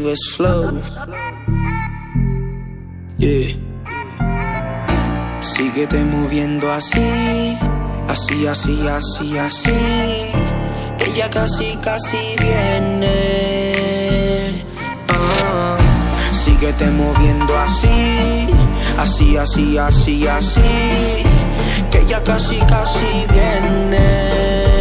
Davis Flow. Yeah. Síguete moviendo así, así, así, así, así, que ya casi, casi viene. Síguete moviendo así, así, así, así, así, que ya casi, casi viene.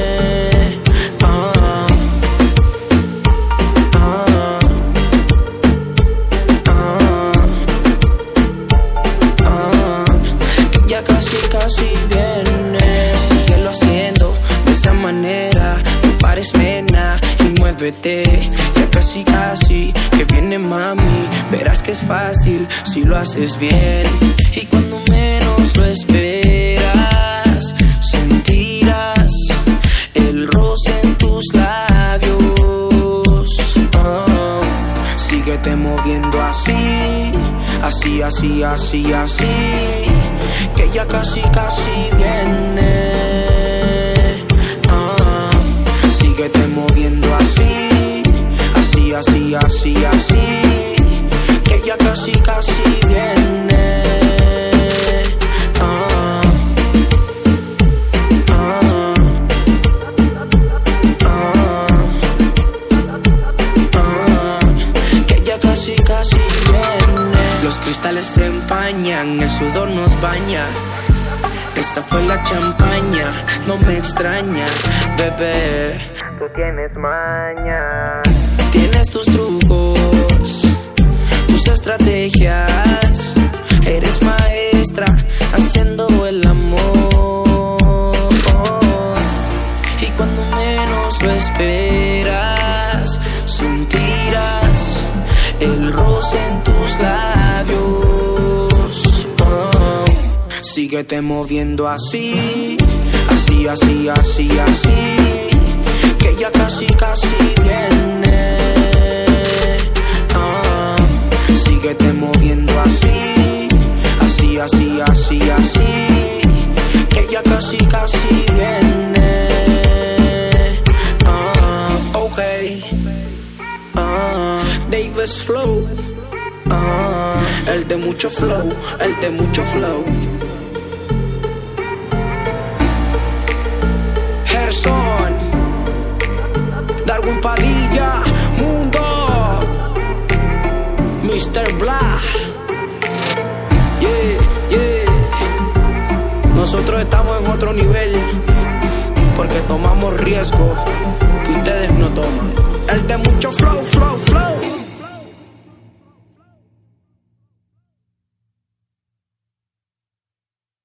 Casi viene, síguelo haciendo de esa manera, no pares nena y muévete, ya casi casi que viene mami, verás que es fácil si lo haces bien, y cuando menos lo esperas, sentirás el roce en tus labios. Síguete moviendo así, así, así, así, así, que ya casi, casi viene. Síguete moviendo así, así, así, así, así, que ya casi, casi viene. Que ya casi, casi viene. Los cristales se empañan, el sudor nos baña. Esa fue la champaña, no me extraña, bebé. Tú tienes maña, tienes tus trucos, tus estrategias. Eres maestra haciendo el amor. Y cuando menos lo esperas, sentirás el roce en tus labios. Síguete moviendo así, así, así, así, así, que ya casi, casi viene. Síguete moviendo así, así, así, así, así, que ya casi, casi viene. Ok. Davis Flow. El de mucho flow, el de mucho flow. Gerson, Darwin Padilla, Mundo, Mr. Blah. Yeah, yeah. Nosotros estamos en otro nivel, porque tomamos riesgo que ustedes no toman. El de mucho flow.